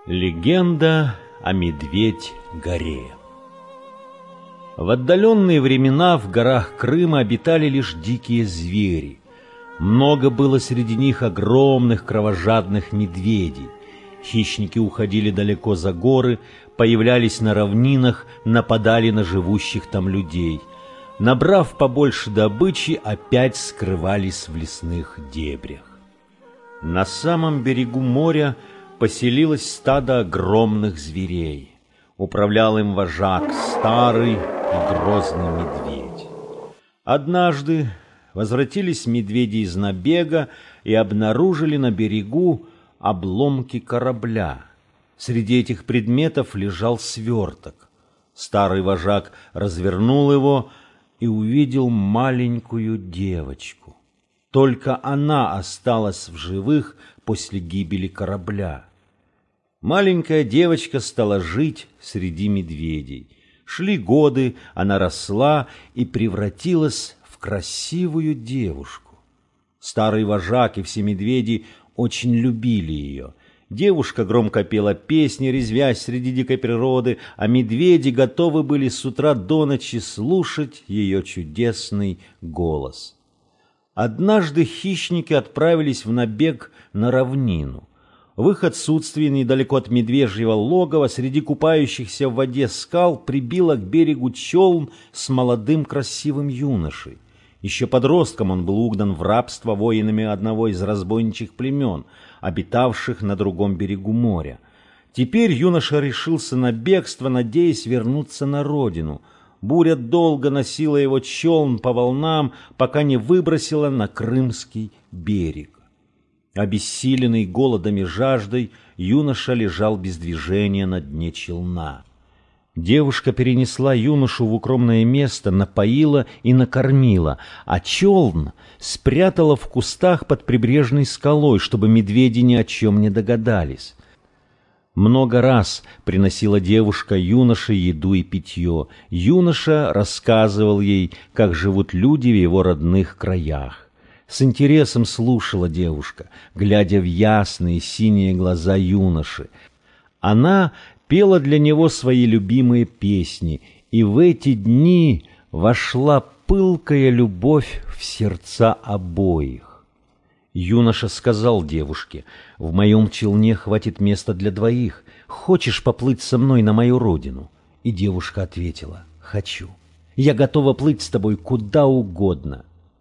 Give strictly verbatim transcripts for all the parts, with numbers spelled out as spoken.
Легенда о Медведь-горе. В отдаленные времена в горах Крыма обитали лишь дикие звери. Много было среди них огромных кровожадных медведей. Хищники уходили далеко за горы, появлялись на равнинах, нападали на живущих там людей. Набрав побольше добычи, опять скрывались в лесных дебрях. На самом берегу моря поселилось стадо огромных зверей. Управлял им вожак, старый и грозный медведь. Однажды возвратились медведи из набега и обнаружили на берегу обломки корабля. Среди этих предметов лежал сверток. Старый вожак развернул его и увидел маленькую девочку. Только она осталась в живых после гибели корабля. Маленькая девочка стала жить среди медведей. Шли годы, она росла и превратилась в красивую девушку. Старый вожак и все медведи очень любили ее. Девушка громко пела песни, резвясь среди дикой природы, а медведи готовы были с утра до ночи слушать ее чудесный голос. Однажды хищники отправились в набег на равнину. В их отсутствии недалеко от медвежьего логова среди купающихся в воде скал прибило к берегу челн с молодым красивым юношей. Еще подростком он был угнан в рабство воинами одного из разбойничьих племен, обитавших на другом берегу моря. Теперь юноша решился на бегство, надеясь вернуться на родину. Буря долго носила его челн по волнам, пока не выбросила на Крымский берег. Обессиленный голодом и жаждой, юноша лежал без движения на дне челна. Девушка перенесла юношу в укромное место, напоила и накормила, а челн спрятала в кустах под прибрежной скалой, чтобы медведи ни о чем не догадались. Много раз приносила девушка юноше еду и питье. Юноша рассказывал ей, как живут люди в его родных краях. С интересом слушала девушка, глядя в ясные синие глаза юноши. Она пела для него свои любимые песни, и в эти дни вошла пылкая любовь в сердца обоих. Юноша сказал девушке: «В моем челне хватит места для двоих. Хочешь поплыть со мной на мою родину?» И девушка ответила: «Хочу. Я готова плыть с тобой куда угодно».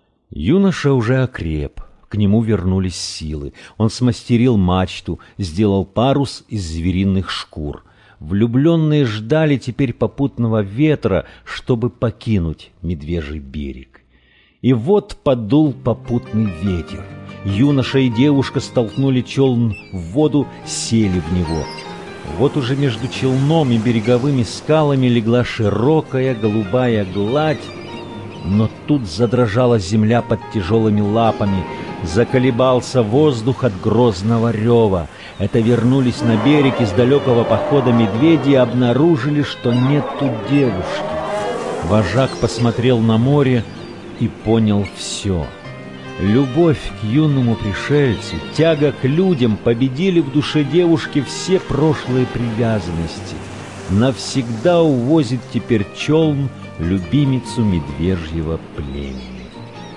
Юноша уже окреп, к нему вернулись силы. Он смастерил мачту, сделал парус из звериных шкур. Влюбленные ждали теперь попутного ветра, чтобы покинуть медвежий берег. И вот подул попутный ветер. Юноша и девушка столкнули челн в воду, сели в него. Вот уже между челном и береговыми скалами легла широкая голубая гладь, но тут задрожала земля под тяжелыми лапами, заколебался воздух от грозного рева. Это вернулись на берег из далекого похода медведи и обнаружили, что нету девушки. Вожак посмотрел на море и понял все. Любовь к юному пришельцу, тяга к людям победили в душе девушки все прошлые привязанности. Навсегда увозит теперь челн любимицу медвежьего племени.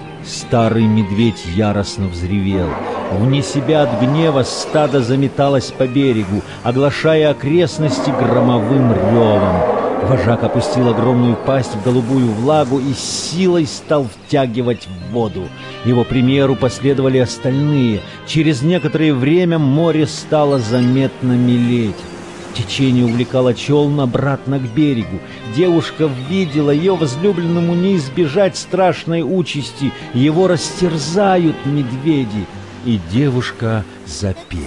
Старый медведь яростно взревел. Вне себя от гнева стадо заметалось по берегу, оглашая окрестности громовым ревом. Вожак опустил огромную пасть в голубую влагу и силой стал втягивать в воду. Его примеру последовали остальные. Через некоторое время море стало заметно мелеть. Течение увлекало челн обратно к берегу. Девушка видела, ее возлюбленному не избежать страшной участи. Его растерзают медведи. И девушка запела.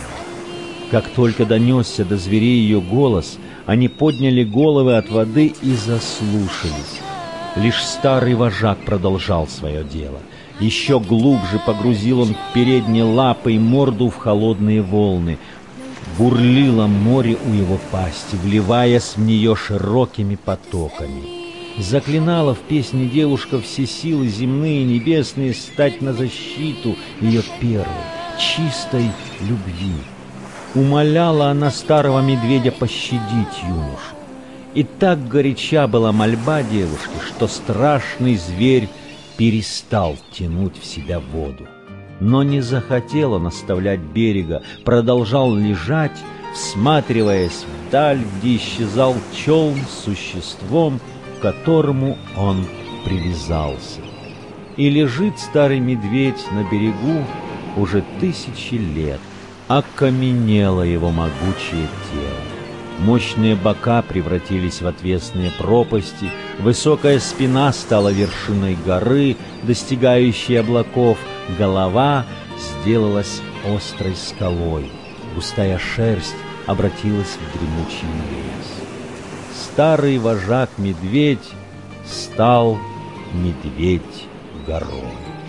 Как только донесся до зверей ее голос, они подняли головы от воды и заслушались. Лишь старый вожак продолжал свое дело. Еще глубже погрузил он передние лапы и морду в холодные волны. Бурлило море у его пасти, вливаясь в нее широкими потоками. Заклинала в песне девушка все силы земные и небесные стать на защиту ее первой, чистой любви. Умоляла она старого медведя пощадить юношу. И так горяча была мольба девушки, что страшный зверь перестал тянуть в себя воду. Но не захотел он оставлять берега, продолжал лежать, всматриваясь вдаль, где исчезал челн с существом, к которому он привязался. И лежит старый медведь на берегу уже тысячи лет. Окаменело его могучее тело. Мощные бока превратились в отвесные пропасти, высокая спина стала вершиной горы, достигающей облаков, голова сделалась острой скалой, густая шерсть обратилась в дремучий лес. Старый вожак-медведь стал медведь горой.